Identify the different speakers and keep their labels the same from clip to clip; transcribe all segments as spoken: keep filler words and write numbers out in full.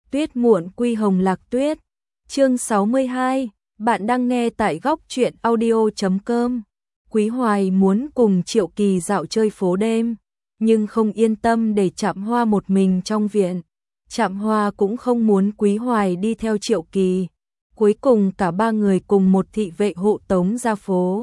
Speaker 1: Tuyết muộn quy hồng lạc tuyết. Chương sáu mươi hai, bạn đang nghe tại góc truyện audio chấm com. Quý Hoài muốn cùng Triệu Kỳ dạo chơi phố đêm, nhưng không yên tâm để Trạm Hoa một mình trong viện. Trạm Hoa cũng không muốn Quý Hoài đi theo Triệu Kỳ. Cuối cùng cả ba người cùng một thị vệ hộ tống ra phố.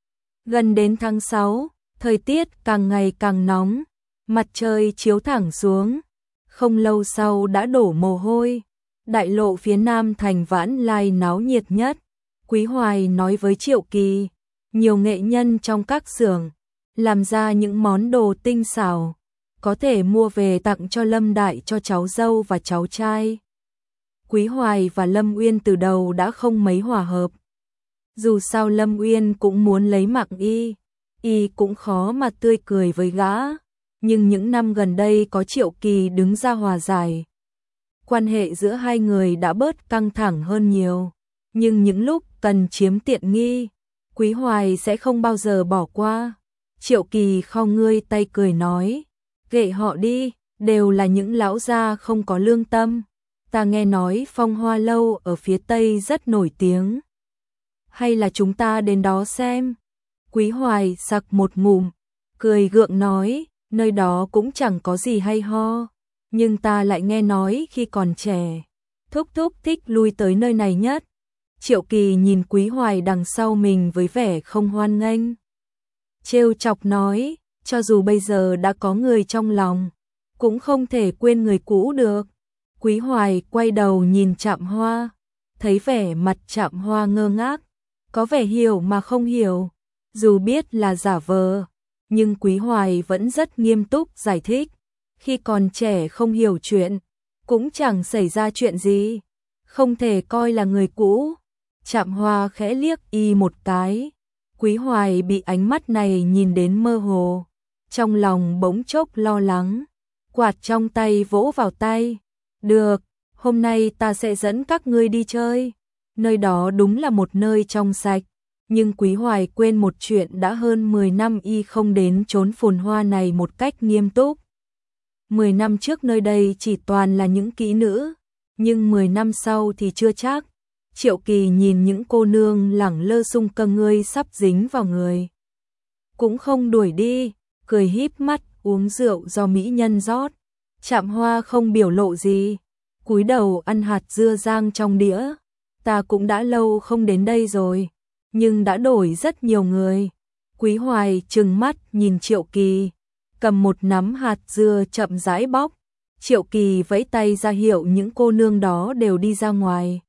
Speaker 1: Gần đến tháng sáu, thời tiết càng ngày càng nóng, mặt trời chiếu thẳng xuống. Không lâu sau đã đổ mồ hôi. Đại lộ phía nam thành Vãn Lai náo nhiệt nhất. Quý Hoài nói với Triệu Kỳ, nhiều nghệ nhân trong các xưởng làm ra những món đồ tinh xảo, có thể mua về tặng cho Lâm Đại, cho cháu dâu và cháu trai. Quý Hoài và Lâm Uyên từ đầu đã không mấy hòa hợp. Dù sao Lâm Uyên cũng muốn lấy mạng y, y cũng khó mà tươi cười với gã, nhưng những năm gần đây có Triệu Kỳ đứng ra hòa giải, quan hệ giữa hai người đã bớt căng thẳng hơn nhiều. Nhưng những lúc cần chiếm tiện nghi, Quý Hoài sẽ không bao giờ bỏ qua. Triệu Kỳ khom ngươi tay cười nói, kệ họ đi, đều là những lão già không có lương tâm. Ta nghe nói Phong Hoa Lâu ở phía Tây rất nổi tiếng. Hay là chúng ta đến đó xem? Quý Hoài sặc một ngụm, cười gượng nói, nơi đó cũng chẳng có gì hay ho. Nhưng ta lại nghe nói khi còn trẻ, Thúc Thúc thích lui tới nơi này nhất. Triệu Kỳ nhìn Quý Hoài đằng sau mình với vẻ không hoan nghênh. Trêu chọc nói, cho dù bây giờ đã có người trong lòng, cũng không thể quên người cũ được. Quý Hoài quay đầu nhìn Trạm Hoa, thấy vẻ mặt Trạm Hoa ngơ ngác, có vẻ hiểu mà không hiểu. Dù biết là giả vờ, nhưng Quý Hoài vẫn rất nghiêm túc giải thích. Khi còn trẻ không hiểu chuyện, cũng chẳng xảy ra chuyện gì, không thể coi là người cũ. Trạm Hoa khẽ liếc y một cái. Quý Hoài bị ánh mắt này nhìn đến mơ hồ, trong lòng bỗng chốc lo lắng. Quạt trong tay vỗ vào tay. Được, hôm nay ta sẽ dẫn các ngươi đi chơi. Nơi đó đúng là một nơi trong sạch. Nhưng Quý Hoài quên một chuyện, đã hơn mười năm y không đến chốn phồn hoa này một cách nghiêm túc. mười năm trước nơi đây chỉ toàn là những kỹ nữ, nhưng mười năm sau thì chưa chắc. Triệu Kỳ nhìn những cô nương lẳng lơ xung quanh ngươi sắp dính vào người, cũng không đuổi đi, cười híp mắt uống rượu do mỹ nhân rót. Trạm Hoa không biểu lộ gì, cúi đầu ăn hạt dưa rang trong đĩa. Ta cũng đã lâu không đến đây rồi, nhưng đã đổi rất nhiều người. Quý Hoài trừng mắt nhìn Triệu Kỳ, cầm một nắm hạt dưa chậm rãi bóc. Triệu Kỳ vẫy tay ra hiệu những cô nương đó đều đi ra ngoài.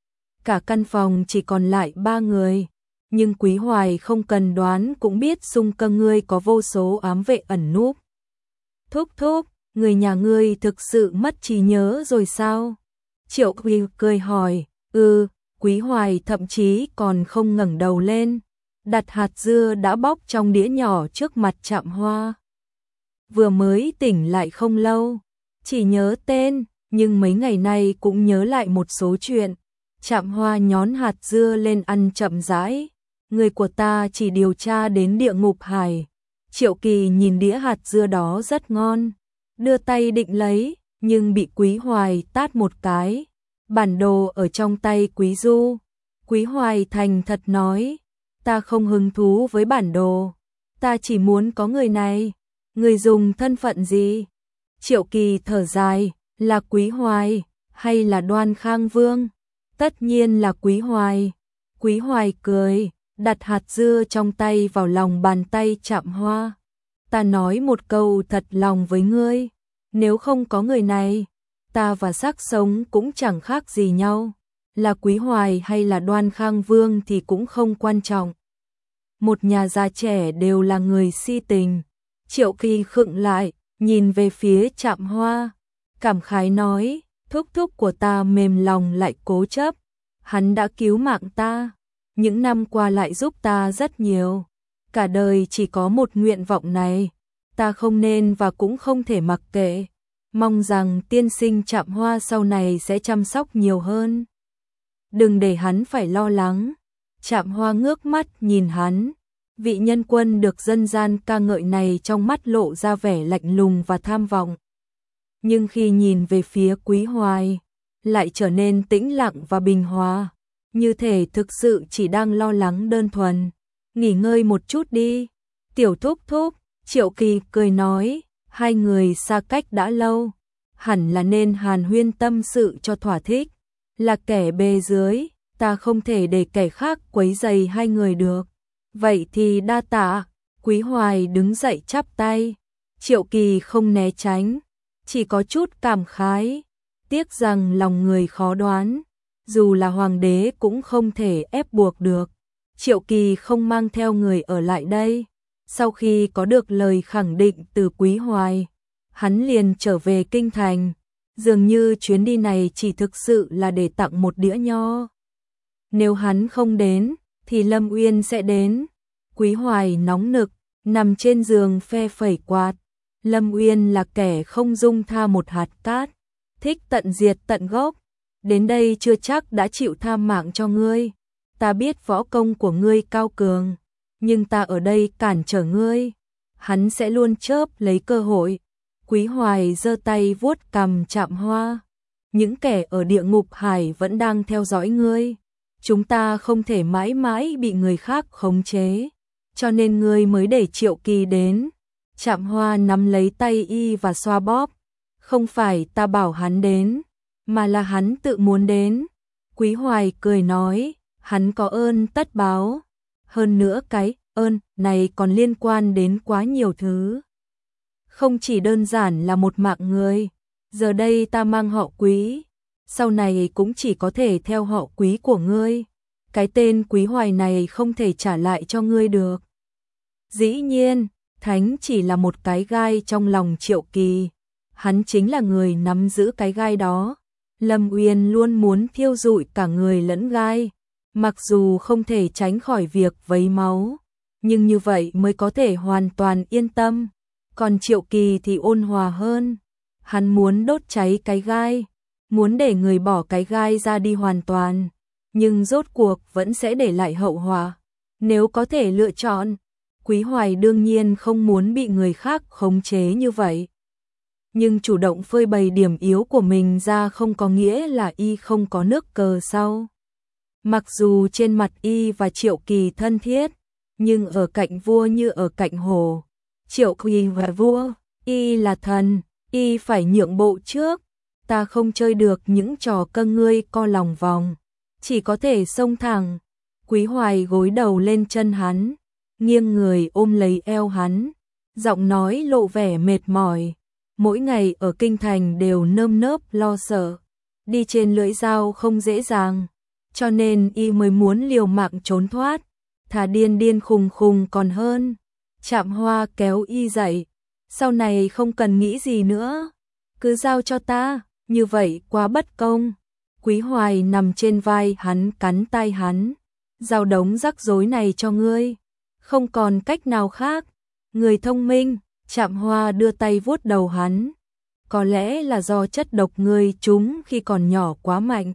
Speaker 1: Cả căn phòng chỉ còn lại ba người, nhưng Quý Hoài không cần đoán cũng biết xung quanh ngươi có vô số ám vệ ẩn núp. Thúc thúc, người nhà ngươi thực sự mất trí nhớ rồi sao? Triệu Kỳ cười hỏi. Ừ. Quý Hoài thậm chí còn không ngẩng đầu lên, đặt hạt dưa đã bóc trong đĩa nhỏ trước mặt Trạm Hoa. Vừa mới tỉnh lại không lâu, chỉ nhớ tên, nhưng mấy ngày nay cũng nhớ lại một số chuyện. Trạm Hoa nhón hạt dưa lên ăn chậm rãi. Người của ta chỉ điều tra đến địa ngục hải. Triệu Kỳ nhìn đĩa hạt dưa đó rất ngon, đưa tay định lấy, nhưng bị Quý Hoài tát một cái. Bản đồ ở trong tay Quý Du. Quý Hoài thành thật nói, ta không hứng thú với bản đồ, ta chỉ muốn có người này. Người dùng thân phận gì? Triệu Kỳ thở dài, là Quý Hoài hay là Đoan Khang Vương? Tất nhiên là Quý Hoài. Quý Hoài cười, đặt hạt dưa trong tay vào lòng bàn tay Trạm Hoa. Ta nói một câu thật lòng với ngươi, nếu không có người này, ta và xác sống cũng chẳng khác gì nhau. Là Quý Hoài hay là Đoan Khang Vương thì cũng không quan trọng. Một nhà già trẻ đều là người si tình. Triệu Kỳ khựng lại, nhìn về phía Trạm Hoa, cảm khái nói, thúc thúc của ta mềm lòng lại cố chấp. Hắn đã cứu mạng ta, những năm qua lại giúp ta rất nhiều. Cả đời chỉ có một nguyện vọng này, ta không nên và cũng không thể mặc kệ. Mong rằng tiên sinh Trạm Hoa sau này sẽ chăm sóc nhiều hơn. Đừng để hắn phải lo lắng. Trạm Hoa ngước mắt nhìn hắn. Vị nhân quân được dân gian ca ngợi này trong mắt lộ ra vẻ lạnh lùng và tham vọng. Nhưng khi nhìn về phía Quý Hoài, lại trở nên tĩnh lặng và bình hòa, như thể thực sự chỉ đang lo lắng đơn thuần. Nghỉ ngơi một chút đi, Tiểu thúc thúc, Triệu Kỳ cười nói, hai người xa cách đã lâu, hẳn là nên hàn huyên tâm sự cho thỏa thích, là kẻ bề dưới, ta không thể để kẻ khác quấy rầy hai người được. Vậy thì đa tạ. Quý Hoài đứng dậy chắp tay, Triệu Kỳ không né tránh, chỉ có chút cảm khái, tiếc rằng lòng người khó đoán, dù là hoàng đế cũng không thể ép buộc được. Triệu Kỳ không mang theo người ở lại đây, sau khi có được lời khẳng định từ Quý Hoài, hắn liền trở về kinh thành, dường như chuyến đi này chỉ thực sự là để tặng một đĩa nho. Nếu hắn không đến, thì Lâm Uyên sẽ đến. Quý Hoài nóng nực, nằm trên giường phe phẩy quạt. Lâm Uyên là kẻ không dung tha một hạt cát, thích tận diệt tận gốc. Đến đây chưa chắc đã chịu tha mạng cho ngươi. Ta biết võ công của ngươi cao cường, nhưng ta ở đây cản trở ngươi, hắn sẽ luôn chớp lấy cơ hội. Quý Hoài giơ tay vuốt cằm Trạm Hoa. Những kẻ ở địa ngục hải vẫn đang theo dõi ngươi. Chúng ta không thể mãi mãi bị người khác khống chế, cho nên ngươi mới để Triệu Kỳ đến. Trạm Hoa nắm lấy tay y và xoa bóp. Không phải ta bảo hắn đến, mà là hắn tự muốn đến. Quý Hoài cười nói, hắn có ơn tất báo. Hơn nữa cái ơn này còn liên quan đến quá nhiều thứ. Không chỉ đơn giản là một mạng người. Giờ đây ta mang họ Quý, sau này cũng chỉ có thể theo họ Quý của ngươi. Cái tên Quý Hoài này không thể trả lại cho ngươi được. Dĩ nhiên, Thánh chỉ là một cái gai trong lòng Triệu Kỳ. Hắn chính là người nắm giữ cái gai đó. Lâm Uyên luôn muốn thiêu rụi cả người lẫn gai, mặc dù không thể tránh khỏi việc vấy máu, nhưng như vậy mới có thể hoàn toàn yên tâm. Còn Triệu Kỳ thì ôn hòa hơn. Hắn muốn đốt cháy cái gai, muốn để người bỏ cái gai ra đi hoàn toàn, nhưng rốt cuộc vẫn sẽ để lại hậu họa. Nếu có thể lựa chọn, Quý Hoài đương nhiên không muốn bị người khác khống chế như vậy. Nhưng chủ động phơi bày điểm yếu của mình ra không có nghĩa là y không có nước cờ sau. Mặc dù trên mặt y và Triệu Kỳ thân thiết, nhưng ở cạnh vua như ở cạnh hồ. Triệu Kỳ và vua, y là thần, y phải nhượng bộ trước. Ta không chơi được những trò cơ ngươi co lòng vòng, chỉ có thể xông thẳng. Quý Hoài gối đầu lên chân hắn, nghiêng người ôm lấy eo hắn, giọng nói lộ vẻ mệt mỏi. Mỗi ngày ở kinh thành đều nơm nớp lo sợ, đi trên lưỡi dao không dễ dàng, cho nên y mới muốn liều mạng trốn thoát, thà điên điên khùng khùng còn hơn. Trạm Hoa kéo y dậy, sau này không cần nghĩ gì nữa, cứ giao cho ta, như vậy quá bất công. Quý Hoài nằm trên vai hắn cắn tay hắn, giao đống rắc rối này cho ngươi, không còn cách nào khác. Người thông minh. Trạm Hoa đưa tay vuốt đầu hắn, có lẽ là do chất độc ngươi trúng khi còn nhỏ quá mạnh,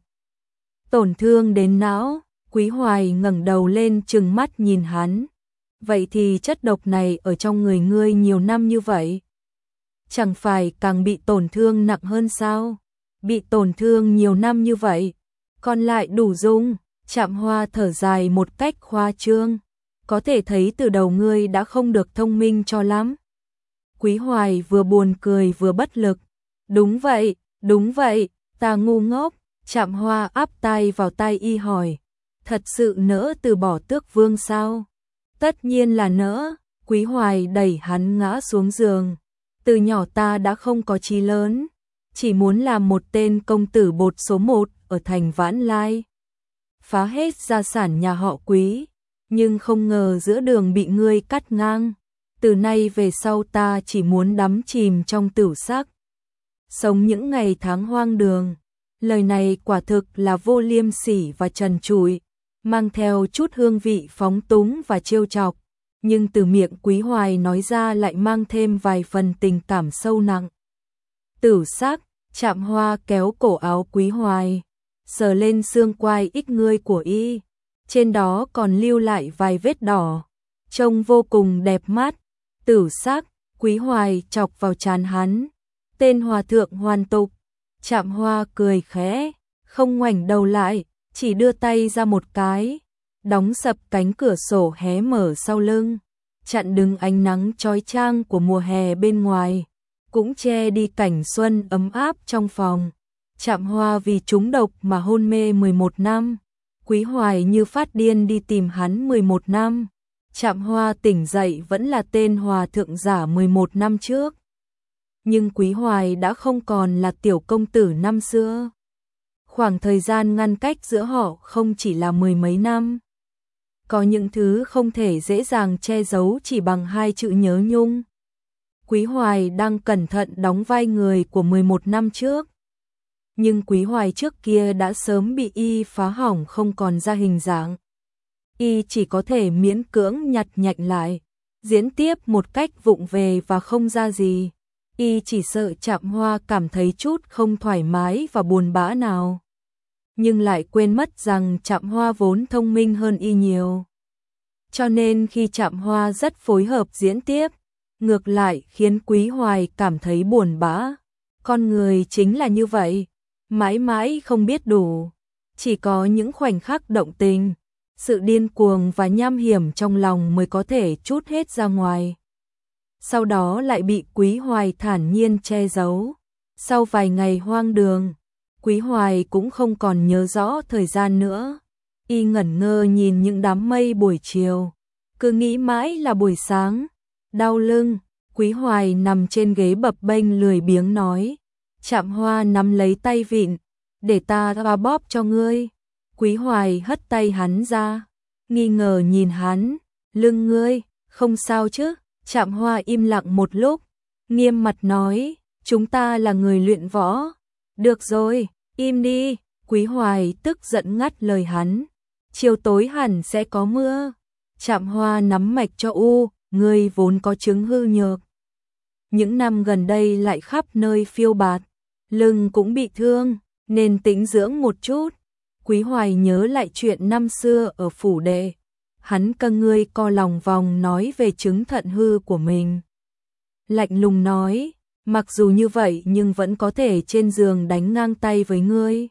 Speaker 1: tổn thương đến não. Quý Hoài ngẩng đầu lên trừng mắt nhìn hắn. Vậy thì chất độc này ở trong người ngươi nhiều năm như vậy, chẳng phải càng bị tổn thương nặng hơn sao? Bị tổn thương nhiều năm như vậy, còn lại đủ dùng. Trạm Hoa thở dài một cách khoa trương, có thể thấy từ đầu ngươi đã không được thông minh cho lắm. Quý Hoài vừa buồn cười vừa bất lực. Đúng vậy, đúng vậy, ta ngu ngốc. Trạm Hoa áp tai vào tai y hỏi, thật sự nỡ từ bỏ Tước Vương sao? Tất nhiên là nỡ. Quý Hoài đẩy hắn ngã xuống giường. Từ nhỏ ta đã không có chí lớn, chỉ muốn làm một tên công tử bột số một ở thành Vãn Lai, phá hết gia sản nhà họ Quý, nhưng không ngờ giữa đường bị ngươi cắt ngang. Từ nay về sau ta chỉ muốn đắm chìm trong tửu sắc, sống những ngày tháng hoang đường. Lời này quả thực là vô liêm sỉ và trần trụi, mang theo chút hương vị phóng túng và trêu chọc, nhưng từ miệng Quý Hoài nói ra lại mang thêm vài phần tình cảm sâu nặng. Tửu sắc. Trạm Hoa kéo cổ áo Quý Hoài, sờ lên xương quai ít ngươi của y, trên đó còn lưu lại vài vết đỏ, trông vô cùng đẹp mắt. Tửu sắc. Quý Hoài chọc vào trán hắn, tên hòa thượng hoàn tục. Trạm Hoa cười khẽ, không ngoảnh đầu lại, chỉ đưa tay ra một cái, đóng sập cánh cửa sổ hé mở sau lưng, chặn đứng ánh nắng chói chang của mùa hè bên ngoài, cũng che đi cảnh xuân ấm áp trong phòng. Trạm Hoa vì trúng độc mà hôn mê mười một năm, Quý Hoài như phát điên đi tìm hắn mười một năm. Trạm Hoa tỉnh dậy vẫn là tên hòa thượng giả mười một năm trước. Nhưng Quý Hoài đã không còn là tiểu công tử năm xưa. Khoảng thời gian ngăn cách giữa họ không chỉ là mười mấy năm. Có những thứ không thể dễ dàng che giấu chỉ bằng hai chữ nhớ nhung. Quý Hoài đang cẩn thận đóng vai người của mười một năm trước. Nhưng Quý Hoài trước kia đã sớm bị y phá hỏng không còn ra hình dạng. Y chỉ có thể miễn cưỡng nhặt nhạnh lại, diễn tiếp một cách vụng về và không ra gì. Y chỉ sợ Trạm Hoa cảm thấy chút không thoải mái và buồn bã nào. Nhưng lại quên mất rằng Trạm Hoa vốn thông minh hơn y nhiều. Cho nên khi Trạm Hoa rất phối hợp diễn tiếp, ngược lại khiến Quý Hoài cảm thấy buồn bã. Con người chính là như vậy, mãi mãi không biết đủ. Chỉ có những khoảnh khắc động tình, sự điên cuồng và nham hiểm trong lòng mới có thể trút hết ra ngoài. Sau đó lại bị Quý Hoài thản nhiên che giấu. Sau vài ngày hoang đường, Quý Hoài cũng không còn nhớ rõ thời gian nữa. Y ngẩn ngơ nhìn những đám mây buổi chiều, cứ nghĩ mãi là buổi sáng. Đau lưng, Quý Hoài nằm trên ghế bập bênh lười biếng nói. Trạm Hoa nắm lấy tay vịn, để ta xoa bóp cho ngươi. Quý Hoài hất tay hắn ra, nghi ngờ nhìn hắn. Lưng ngươi, không sao chứ? Trạm Hoa im lặng một lúc, nghiêm mặt nói, chúng ta là người luyện võ. Được rồi, im đi. Quý Hoài tức giận ngắt lời hắn. Chiều tối hẳn sẽ có mưa. Trạm Hoa nắm mạch cho u, ngươi vốn có chứng hư nhược. Những năm gần đây lại khắp nơi phiêu bạt, lưng cũng bị thương, nên tĩnh dưỡng một chút. Quý Hoài nhớ lại chuyện năm xưa ở phủ đệ. Hắn căng ngươi co lòng vòng nói về chứng thận hư của mình. Lạnh lùng nói, mặc dù như vậy nhưng vẫn có thể trên giường đánh ngang tay với ngươi.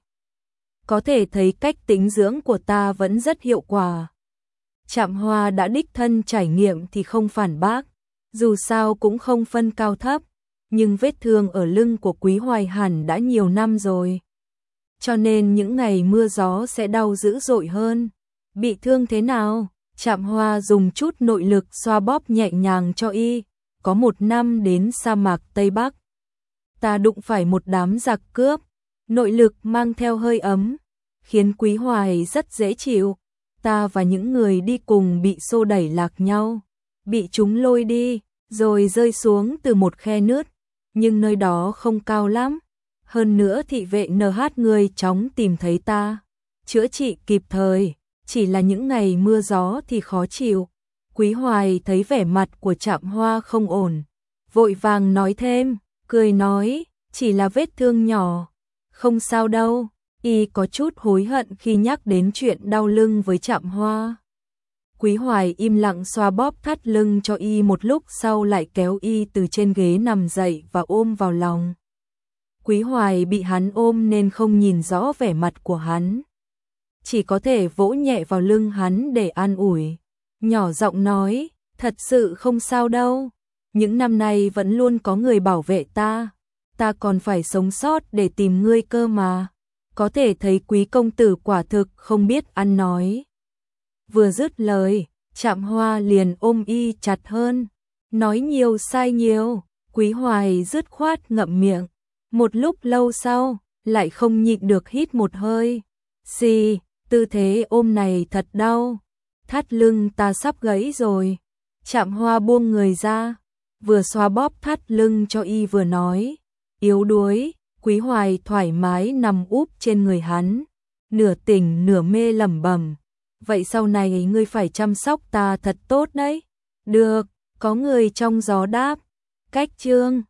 Speaker 1: Có thể thấy cách tĩnh dưỡng của ta vẫn rất hiệu quả. Trạm Hoa đã đích thân trải nghiệm thì không phản bác, dù sao cũng không phân cao thấp, nhưng vết thương ở lưng của Quý Hoài hẳn đã nhiều năm rồi. Cho nên những ngày mưa gió sẽ đau dữ dội hơn. Bị thương thế nào? Trạm Hoa dùng chút nội lực xoa bóp nhẹ nhàng cho y. Có một năm đến sa mạc Tây Bắc, ta đụng phải một đám giặc cướp, nội lực mang theo hơi ấm, khiến Quý Hoài rất dễ chịu. Ta và những người đi cùng bị xô đẩy lạc nhau, bị chúng lôi đi, rồi rơi xuống từ một khe nứt, nhưng nơi đó không cao lắm. Hơn nữa thị vệ en hát người chóng tìm thấy ta, chữa trị kịp thời, chỉ là những ngày mưa gió thì khó chịu. Quý Hoài thấy vẻ mặt của Trạm Hoa không ổn, vội vàng nói thêm, cười nói, chỉ là vết thương nhỏ, không sao đâu. Y có chút hối hận khi nhắc đến chuyện đau lưng với Trạm Hoa. Quý Hoài im lặng xoa bóp thắt lưng cho y một lúc sau lại kéo y từ trên ghế nằm dậy và ôm vào lòng. Quý Hoài bị hắn ôm nên không nhìn rõ vẻ mặt của hắn, chỉ có thể vỗ nhẹ vào lưng hắn để an ủi. Nhỏ giọng nói, thật sự không sao đâu, những năm nay vẫn luôn có người bảo vệ ta, ta còn phải sống sót để tìm ngươi cơ mà. Có thể thấy Quý công tử quả thực không biết ăn nói. Vừa dứt lời, Trạm Hoa liền ôm y chặt hơn, nói nhiều sai nhiều. Quý Hoài dứt khoát ngậm miệng, một lúc lâu sau lại không nhịn được hít một hơi. Xì, tư thế ôm này thật đau, thắt lưng ta sắp gãy rồi. Trạm Hoa buông người ra, vừa xoa bóp thắt lưng cho y vừa nói, yếu đuối. Quý Hoài thoải mái nằm úp trên người hắn, nửa tỉnh nửa mê lẩm bẩm, vậy sau này ngươi phải chăm sóc ta thật tốt đấy. Được, có người trong gió đáp. Cách chương